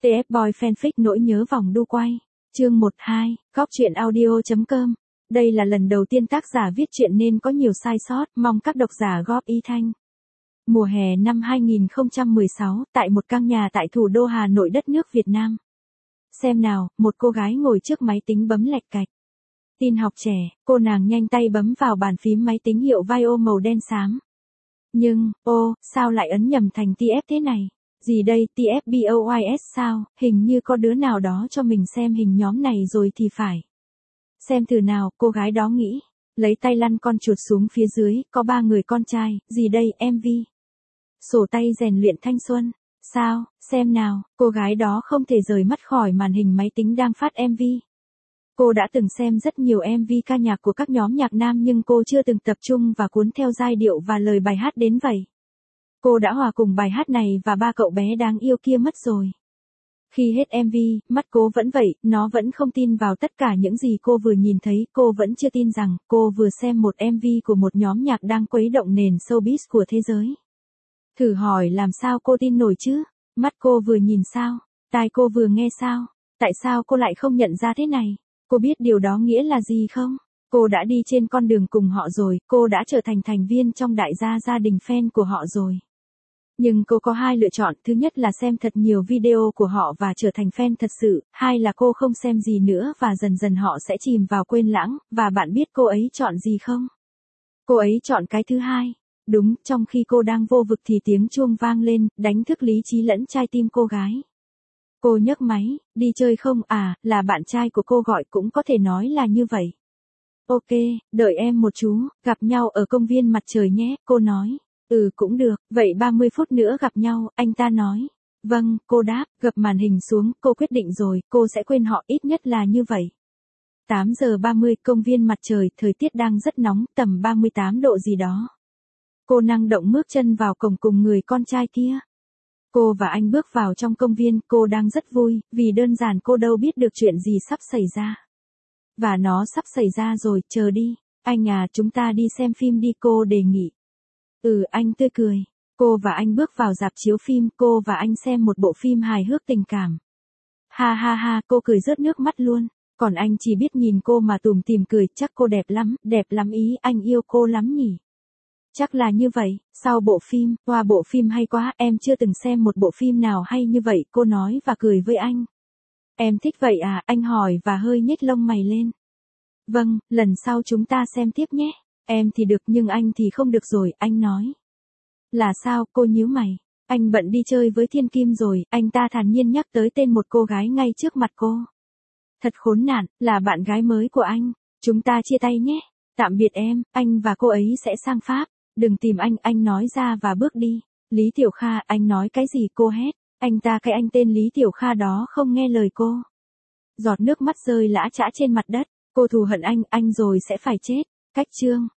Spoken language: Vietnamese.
TF Boy Fanfic nỗi nhớ vòng đu quay. Chương 12, góc truyện audio.com. Đây là lần đầu tiên tác giả viết truyện nên có nhiều sai sót, mong các độc giả góp ý thanh. Mùa hè năm 2016, tại một căn nhà tại thủ đô Hà Nội đất nước Việt Nam. Xem nào, một cô gái ngồi trước máy tính bấm lạch cạch. Tin học trẻ, cô nàng nhanh tay bấm vào bàn phím máy tính hiệu Vaio màu đen xám. Nhưng, sao lại ấn nhầm thành TF thế này? Gì đây, TFBOYS sao, hình như có đứa nào đó cho mình xem hình nhóm này rồi thì phải. Xem thử nào, cô gái đó nghĩ, lấy tay lăn con chuột xuống phía dưới, có 3 người con trai, gì đây, MV. Sổ tay rèn luyện thanh xuân, sao, xem nào, cô gái đó không thể rời mắt khỏi màn hình máy tính đang phát MV. Cô đã từng xem rất nhiều MV ca nhạc của các nhóm nhạc nam nhưng cô chưa từng tập trung và cuốn theo giai điệu và lời bài hát đến vậy. Cô đã hòa cùng bài hát này và 3 cậu bé đáng yêu kia mất rồi. Khi hết MV, mắt cô vẫn vậy, nó vẫn không tin vào tất cả những gì cô vừa nhìn thấy, cô vẫn chưa tin rằng cô vừa xem một MV của một nhóm nhạc đang khuấy động nền showbiz của thế giới. Thử hỏi làm sao cô tin nổi chứ? Mắt cô vừa nhìn sao? Tai cô vừa nghe sao? Tại sao cô lại không nhận ra thế này? Cô biết điều đó nghĩa là gì không? Cô đã đi trên con đường cùng họ rồi, cô đã trở thành thành viên trong đại gia đình fan của họ rồi. Nhưng cô có 2 lựa chọn, thứ nhất là xem thật nhiều video của họ và trở thành fan thật sự, hai là cô không xem gì nữa và dần dần họ sẽ chìm vào quên lãng, và bạn biết cô ấy chọn gì không? Cô ấy chọn cái thứ hai. Đúng, trong khi cô đang vô vực thì tiếng chuông vang lên, đánh thức lý trí lẫn trái tim cô gái. Cô nhấc máy, đi chơi không à, là bạn trai của cô gọi cũng có thể nói là như vậy. Ok, đợi em một chú, gặp nhau ở công viên mặt trời nhé, cô nói. Cũng được, vậy 30 phút nữa gặp nhau, anh ta nói. Vâng, cô đáp, gập màn hình xuống, cô quyết định rồi, cô sẽ quên họ ít nhất là như vậy. 8 giờ 30, công viên mặt trời, thời tiết đang rất nóng, tầm 38 độ gì đó. Cô năng động bước chân vào cổng cùng người con trai kia. Cô và anh bước vào trong công viên, cô đang rất vui, vì đơn giản cô đâu biết được chuyện gì sắp xảy ra. Và nó sắp xảy ra rồi, chờ đi. Anh à, chúng ta đi xem phim đi, cô đề nghị. Anh tươi cười. Cô và anh bước vào rạp chiếu phim, cô và anh xem một bộ phim hài hước tình cảm. Ha ha ha, cô cười rớt nước mắt luôn. Còn anh chỉ biết nhìn cô mà tủm tỉm cười, chắc cô đẹp lắm ý, anh yêu cô lắm nhỉ. Chắc là như vậy, sau bộ phim, bộ phim hay quá, em chưa từng xem một bộ phim nào hay như vậy, cô nói và cười với anh. Em thích vậy à, anh hỏi và hơi nhếch lông mày lên. Vâng, lần sau chúng ta xem tiếp nhé. Em thì được nhưng anh thì không được rồi, anh nói. Là sao, cô nhíu mày. Anh bận đi chơi với Thiên Kim rồi, anh ta thản nhiên nhắc tới tên một cô gái ngay trước mặt cô. Thật khốn nạn, là bạn gái mới của anh. Chúng ta chia tay nhé. Tạm biệt em, anh và cô ấy sẽ sang Pháp. Đừng tìm anh nói ra và bước đi. Lý Tiểu Kha, anh nói cái gì, cô hét. Anh ta cái anh tên Lý Tiểu Kha đó không nghe lời cô. Giọt nước mắt rơi lã chã trên mặt đất. Cô thù hận anh rồi sẽ phải chết. Cách chương.